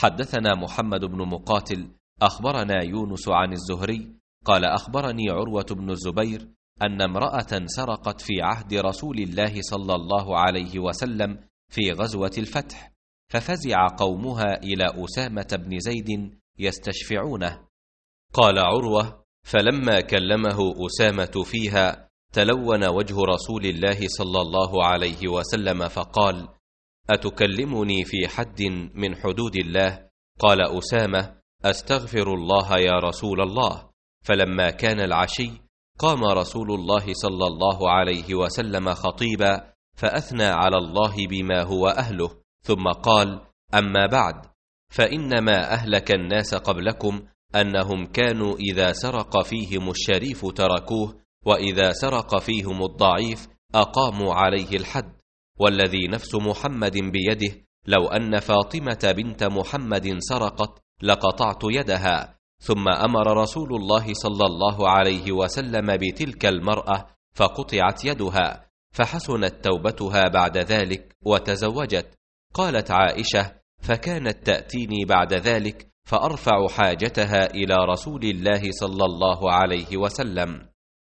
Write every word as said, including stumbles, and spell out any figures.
حدثنا محمد بن مقاتل أخبرنا يونس عن الزهري قال أخبرني عروة بن الزبير أن امرأة سرقت في عهد رسول الله صلى الله عليه وسلم في غزوة الفتح، ففزع قومها إلى أسامة بن زيد يستشفعونه. قال عروة: فلما كلمه أسامة فيها تلون وجه رسول الله صلى الله عليه وسلم فقال: أتكلمني في حد من حدود الله؟ قال أسامة: أستغفر الله يا رسول الله. فلما كان العشي قام رسول الله صلى الله عليه وسلم خطيبا فأثنى على الله بما هو أهله، ثم قال: أما بعد، فإنما أهلك الناس قبلكم أنهم كانوا إذا سرق فيهم الشريف تركوه، وإذا سرق فيهم الضعيف أقاموا عليه الحد، والذي نفس محمد بيده لو أن فاطمة بنت محمد سرقت لقطعت يدها. ثم أمر رسول الله صلى الله عليه وسلم بتلك المرأة فقطعت يدها، فحسنت توبتها بعد ذلك وتزوجت. قالت عائشة: فكانت تأتيني بعد ذلك فأرفع حاجتها إلى رسول الله صلى الله عليه وسلم.